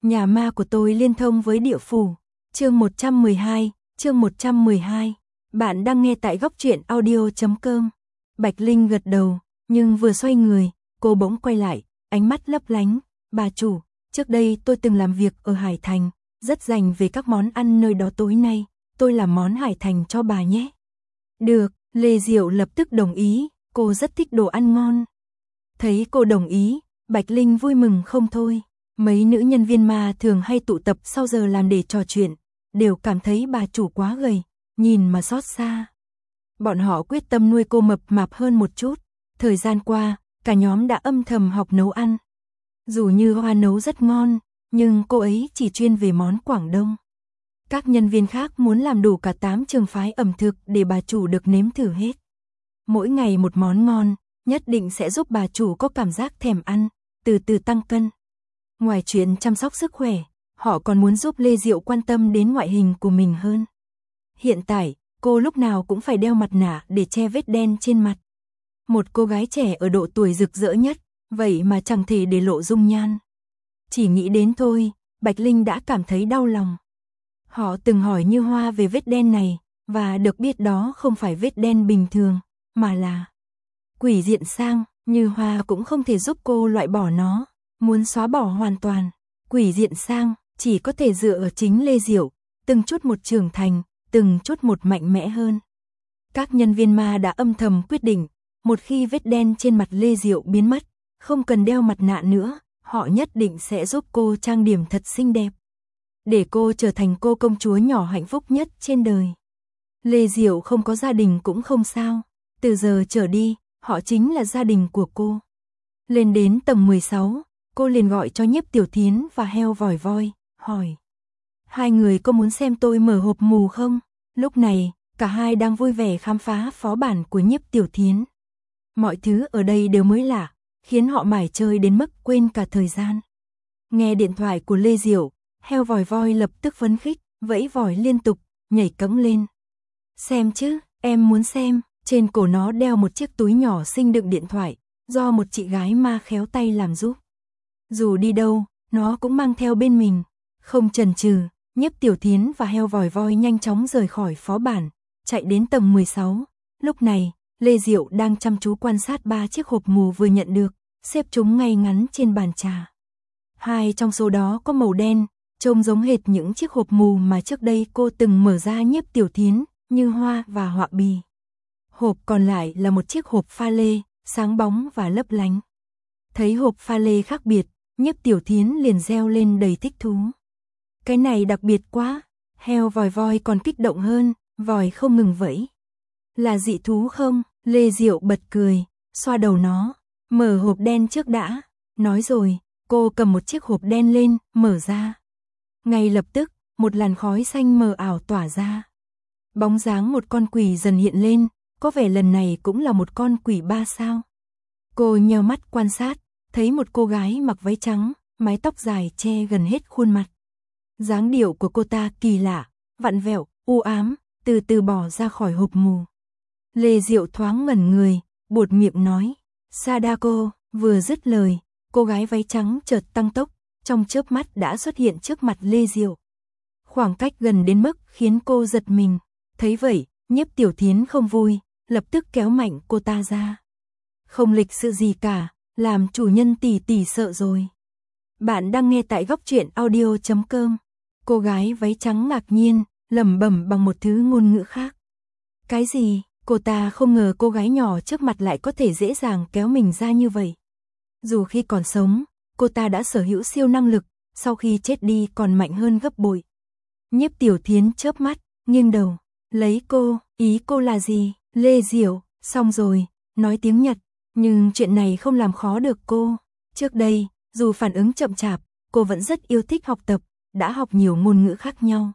Nhà ma của tôi liên thông với địa phủ. Chương 112. Bạn đang nghe tại góc truyện audio.com. Bạch Linh gật đầu, nhưng vừa xoay người, cô bỗng quay lại, ánh mắt lấp lánh. Bà chủ, trước đây tôi từng làm việc ở Hải Thành, rất rành về các món ăn nơi đó, tối nay tôi làm món Hải Thành cho bà nhé. Được, Lê Diệu lập tức đồng ý, cô rất thích đồ ăn ngon. Thấy cô đồng ý, Bạch Linh vui mừng không thôi. Mấy nữ nhân viên ma thường hay tụ tập sau giờ làm để trò chuyện, đều cảm thấy bà chủ quá gầy, nhìn mà xót xa. Bọn họ quyết tâm nuôi cô mập mạp hơn một chút. Thời gian qua, cả nhóm đã âm thầm học nấu ăn. Dù Như Hoa nấu rất ngon, nhưng cô ấy chỉ chuyên về món Quảng Đông. Các nhân viên khác muốn làm đủ cả 8 trường phái ẩm thực để bà chủ được nếm thử hết. Mỗi ngày một món ngon, nhất định sẽ giúp bà chủ có cảm giác thèm ăn, từ từ tăng cân. Ngoài chuyện chăm sóc sức khỏe, họ còn muốn giúp Lê Diệu quan tâm đến ngoại hình của mình hơn. Hiện tại, cô lúc nào cũng phải đeo mặt nạ để che vết đen trên mặt. Một cô gái trẻ ở độ tuổi rực rỡ nhất, vậy mà chẳng thể để lộ dung nhan. Chỉ nghĩ đến thôi, Bạch Linh đã cảm thấy đau lòng. Họ từng hỏi Như Hoa về vết đen này, và được biết đó không phải vết đen bình thường, mà là quỷ diện sang. Như Hoa cũng không thể giúp cô loại bỏ nó. Muốn xóa bỏ hoàn toàn quỷ diện sang, chỉ có thể dựa ở chính Lê Diệu, từng chút một trưởng thành, từng chút một mạnh mẽ hơn. Các nhân viên ma đã âm thầm quyết định, một khi vết đen trên mặt Lê Diệu biến mất, không cần đeo mặt nạ nữa, họ nhất định sẽ giúp cô trang điểm thật xinh đẹp, để cô trở thành cô công chúa nhỏ hạnh phúc nhất trên đời. Lê Diệu không có gia đình cũng không sao, từ giờ trở đi, họ chính là gia đình của cô. Lên đến tầng 16, cô liền gọi cho Nhiếp Tiểu Thiến và Heo Vòi Voi, hỏi: hai người có muốn xem tôi mở hộp mù không? Lúc này, cả hai đang vui vẻ khám phá phó bản của Nhiếp Tiểu Thiến. Mọi thứ ở đây đều mới lạ, khiến họ mải chơi đến mức quên cả thời gian. Nghe điện thoại của Lê Diệu, Heo Vòi Voi lập tức phấn khích, vẫy vòi liên tục, nhảy cẫng lên. Xem chứ, em muốn xem. Trên cổ nó đeo một chiếc túi nhỏ xinh đựng điện thoại, do một chị gái ma khéo tay làm giúp. Dù đi đâu, nó cũng mang theo bên mình. Không chần chừ, Nhiếp Tiểu Thiến và Heo Vòi Voi nhanh chóng rời khỏi phó bản, chạy đến tầng 16. Lúc này, Lê Diệu đang chăm chú quan sát 3 chiếc hộp mù vừa nhận được, xếp chúng ngay ngắn trên bàn trà. 2 trong số đó có màu đen, trông giống hệt những chiếc hộp mù mà trước đây cô từng mở ra Nhiếp Tiểu Thiến, Như Hoa và Họa Bì. Hộp còn lại là một chiếc hộp pha lê, sáng bóng và lấp lánh. Thấy hộp pha lê khác biệt, Nhiếp Tiểu Thiến liền reo lên đầy thích thú. Cái này đặc biệt quá. Heo Vòi Voi còn kích động hơn, vòi không ngừng vẫy. Là dị thú không? Lê Diệu bật cười, xoa đầu nó. Mở hộp đen trước đã. Nói rồi, cô cầm một chiếc hộp đen lên, mở ra. Ngay lập tức, một làn khói xanh mờ ảo tỏa ra. Bóng dáng một con quỷ dần hiện lên, có vẻ lần này cũng là một con quỷ 3 sao. Cô nheo mắt quan sát, thấy một cô gái mặc váy trắng, mái tóc dài che gần hết khuôn mặt. Dáng điệu của cô ta kỳ lạ, vặn vẹo, u ám, từ từ bỏ ra khỏi hộp mù. Lê Diệu thoáng ngẩn người, buột miệng nói: Sadako. Vừa dứt lời, cô gái váy trắng chợt tăng tốc, trong chớp mắt đã xuất hiện trước mặt Lê Diệu. Khoảng cách gần đến mức khiến cô giật mình. Thấy vậy, Nhiếp Tiểu Thiến không vui, lập tức kéo mạnh cô ta ra. Không lịch sự gì cả, làm chủ nhân tỷ tỷ sợ rồi. Bạn đang nghe tại góc truyện audio.com. Cô gái váy trắng ngạc nhiên, lẩm bẩm bằng một thứ ngôn ngữ khác. Cái gì? Cô ta không ngờ cô gái nhỏ trước mặt lại có thể dễ dàng kéo mình ra như vậy. Dù khi còn sống, cô ta đã sở hữu siêu năng lực, sau khi chết đi còn mạnh hơn gấp bội. Nhiếp Tiểu Thiến chớp mắt, nghiêng đầu. Lấy cô, ý cô là gì? Lê Diệu, xong rồi, nói tiếng Nhật, nhưng chuyện này không làm khó được cô. Trước đây, dù phản ứng chậm chạp, cô vẫn rất yêu thích học tập, đã học nhiều ngôn ngữ khác nhau.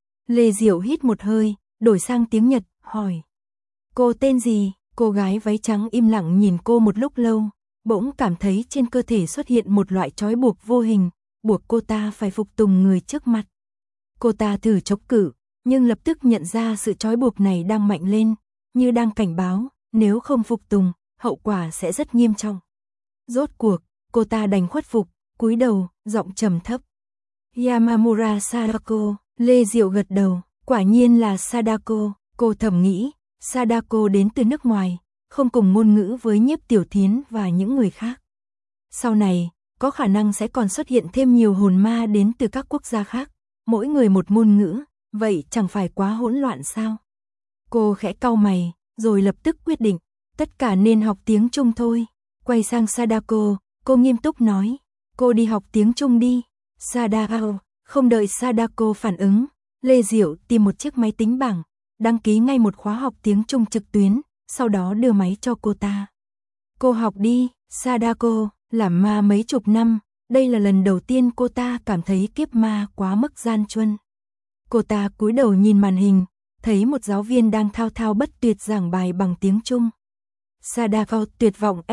Lê Diệu hít một hơi, đổi sang tiếng Nhật, hỏi. Cô tên gì? Cô gái váy trắng im lặng nhìn cô một lúc lâu, bỗng cảm thấy trên cơ thể xuất hiện một loại trói buộc vô hình, buộc cô ta phải phục tùng người trước mặt. Cô ta thử chống cự, nhưng lập tức nhận ra sự trói buộc này đang mạnh lên, như đang cảnh báo, nếu không phục tùng, hậu quả sẽ rất nghiêm trọng. Rốt cuộc, cô ta đành khuất phục, cúi đầu, giọng trầm thấp. Yamamura Sadako, Lê Diệu gật đầu, quả nhiên là Sadako, cô thầm nghĩ, Sadako đến từ nước ngoài, không cùng ngôn ngữ với Nhiếp Tiểu Thiến và những người khác. Sau này, có khả năng sẽ còn xuất hiện thêm nhiều hồn ma đến từ các quốc gia khác, mỗi người một ngôn ngữ, vậy chẳng phải quá hỗn loạn sao? Cô khẽ cau mày, rồi lập tức quyết định, tất cả nên học tiếng Trung thôi. Quay sang Sadako, cô nghiêm túc nói, cô đi học tiếng Trung đi. Sadako, không đợi Sadako phản ứng, Lê Diệu tìm một chiếc máy tính bảng, đăng ký ngay một khóa học tiếng Trung trực tuyến, sau đó đưa máy cho cô ta. Cô học đi, Sadako, làm ma mấy chục năm, đây là lần đầu tiên cô ta cảm thấy kiếp ma quá mức gian truân. Cô ta cúi đầu nhìn màn hình, thấy một giáo viên đang thao thao bất tuyệt giảng bài bằng tiếng Trung. Sadako tuyệt vọng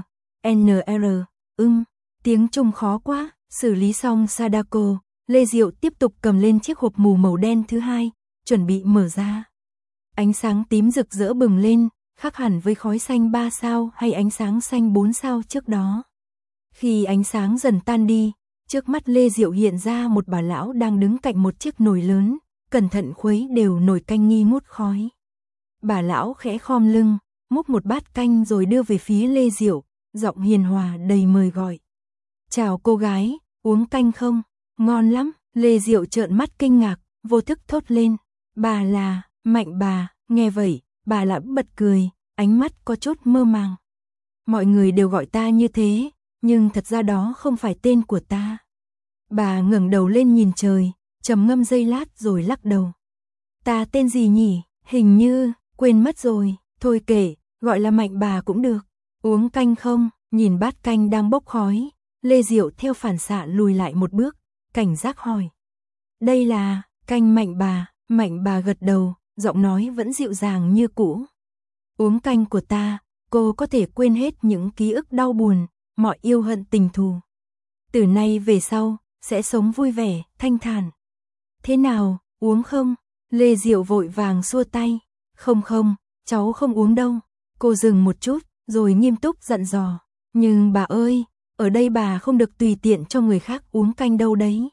NR, tiếng Trung khó quá, xử lý xong Sadako, Lê Diệu tiếp tục cầm lên chiếc hộp mù màu đen thứ hai, chuẩn bị mở ra. Ánh sáng tím rực rỡ bừng lên, khác hẳn với khói xanh 3 sao hay ánh sáng xanh 4 sao trước đó. Khi ánh sáng dần tan đi, trước mắt Lê Diệu hiện ra một bà lão đang đứng cạnh một chiếc nồi lớn, cẩn thận khuấy đều nồi canh nghi ngút khói. Bà lão khẽ khom lưng, múc một bát canh rồi đưa về phía Lê Diệu, giọng hiền hòa đầy mời gọi. Chào cô gái, uống canh không? Ngon lắm, Lê Diệu trợn mắt kinh ngạc, vô thức thốt lên. Bà là, Mạnh bà, nghe vậy, bà lão bật cười, ánh mắt có chút mơ màng. Mọi người đều gọi ta như thế, nhưng thật ra đó không phải tên của ta. Bà ngẩng đầu lên nhìn trời, trầm ngâm giây lát rồi lắc đầu. Ta tên gì nhỉ? Hình như, quên mất rồi, thôi kệ, gọi là Mạnh bà cũng được. Uống canh không? Nhìn bát canh đang bốc khói, Lê Diệu theo phản xạ lùi lại một bước, cảnh giác hỏi. Đây là, canh Mạnh bà gật đầu, giọng nói vẫn dịu dàng như cũ. Uống canh của ta, cô có thể quên hết những ký ức đau buồn, mọi yêu hận tình thù. Từ nay về sau, sẽ sống vui vẻ, thanh thản. Thế nào, uống không? Lê Diệu vội vàng xua tay. Không, cháu không uống đâu. Cô dừng một chút, rồi nghiêm túc dặn dò. Nhưng bà ơi, ở đây bà không được tùy tiện cho người khác uống canh đâu đấy.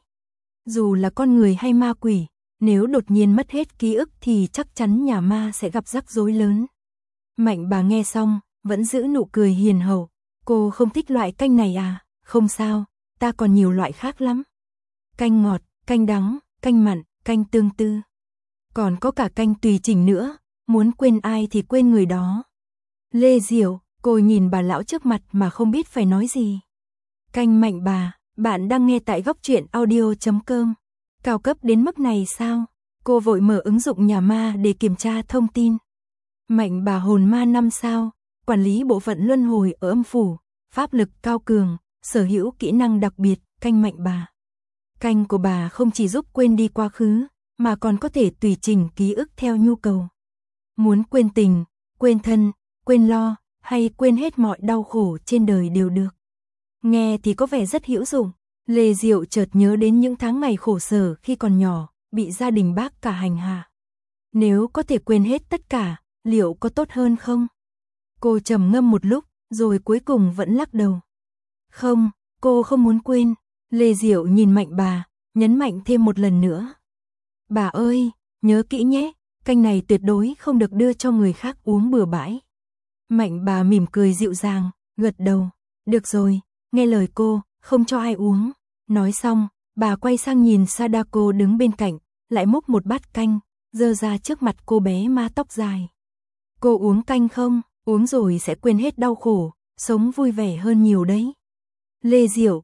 Dù là con người hay ma quỷ, nếu đột nhiên mất hết ký ức thì chắc chắn nhà ma sẽ gặp rắc rối lớn. Mạnh bà nghe xong, vẫn giữ nụ cười hiền hậu. Cô không thích loại canh này à? Không sao, ta còn nhiều loại khác lắm. Canh ngọt, canh đắng, canh mặn, canh tương tư. Còn có cả canh tùy chỉnh nữa, muốn quên ai thì quên người đó. Lê Diệu, cô nhìn bà lão trước mặt mà không biết phải nói gì. Canh Mạnh bà, bạn đang nghe tại góc truyện audio.com. Cao cấp đến mức này sao? Cô vội mở ứng dụng nhà ma để kiểm tra thông tin. Mạnh bà hồn ma 5 sao, quản lý bộ phận luân hồi ở âm phủ, pháp lực cao cường, sở hữu kỹ năng đặc biệt, canh Mạnh bà. Canh của bà không chỉ giúp quên đi quá khứ, mà còn có thể tùy chỉnh ký ức theo nhu cầu. Muốn quên tình, quên thân, quên lo, hay quên hết mọi đau khổ trên đời đều được. Nghe thì có vẻ rất hữu dụng. Lê Diệu chợt nhớ đến những tháng ngày khổ sở khi còn nhỏ, bị gia đình bác cả hành hạ. Nếu có thể quên hết tất cả, liệu có tốt hơn không? Cô trầm ngâm một lúc, rồi cuối cùng vẫn lắc đầu. Không, cô không muốn quên. Lê Diệu nhìn Mạnh bà, nhấn mạnh thêm một lần nữa. Bà ơi, nhớ kỹ nhé, canh này tuyệt đối không được đưa cho người khác uống bừa bãi. Mạnh bà mỉm cười dịu dàng, gật đầu. Được rồi, nghe lời cô, không cho ai uống. Nói xong, bà quay sang nhìn Sadako đứng bên cạnh, lại múc một bát canh, dơ ra trước mặt cô bé ma tóc dài. Cô uống canh không? Uống rồi sẽ quên hết đau khổ, sống vui vẻ hơn nhiều đấy. Lê Diệu,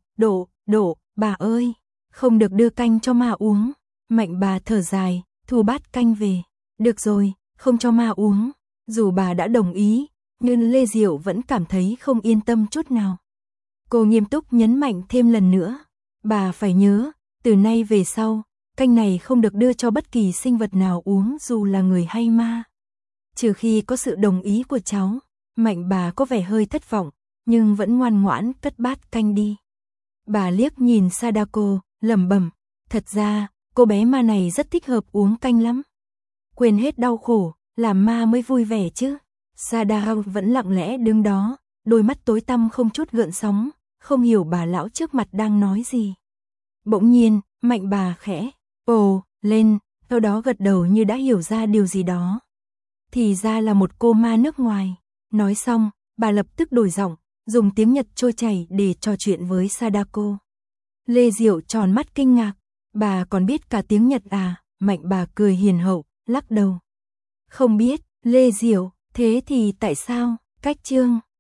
bà ơi, không được đưa canh cho ma uống. Mạnh bà thở dài, thu bát canh về. Được rồi, không cho ma uống. Dù bà đã đồng ý, nhưng Lê Diệu vẫn cảm thấy không yên tâm chút nào. Cô nghiêm túc nhấn mạnh thêm lần nữa. Bà phải nhớ, từ nay về sau, canh này không được đưa cho bất kỳ sinh vật nào uống dù là người hay ma. Trừ khi có sự đồng ý của cháu. Mạnh bà có vẻ hơi thất vọng, nhưng vẫn ngoan ngoãn cất bát canh đi. Bà liếc nhìn Sadako, lẩm bẩm, thật ra, cô bé ma này rất thích hợp uống canh lắm. Quên hết đau khổ, làm ma mới vui vẻ chứ. Sadako vẫn lặng lẽ đứng đó, đôi mắt tối tăm không chút gợn sóng, không hiểu bà lão trước mặt đang nói gì. Bỗng nhiên, Mạnh bà khẽ, ồ, lên, sau đó gật đầu như đã hiểu ra điều gì đó. Thì ra là một cô ma nước ngoài. Nói xong, bà lập tức đổi giọng, dùng tiếng Nhật trôi chảy để trò chuyện với Sadako. Lê Diệu tròn mắt kinh ngạc, bà còn biết cả tiếng Nhật à? Mạnh bà cười hiền hậu, lắc đầu. Không biết, Lê Diệu, thế thì tại sao? Cách chương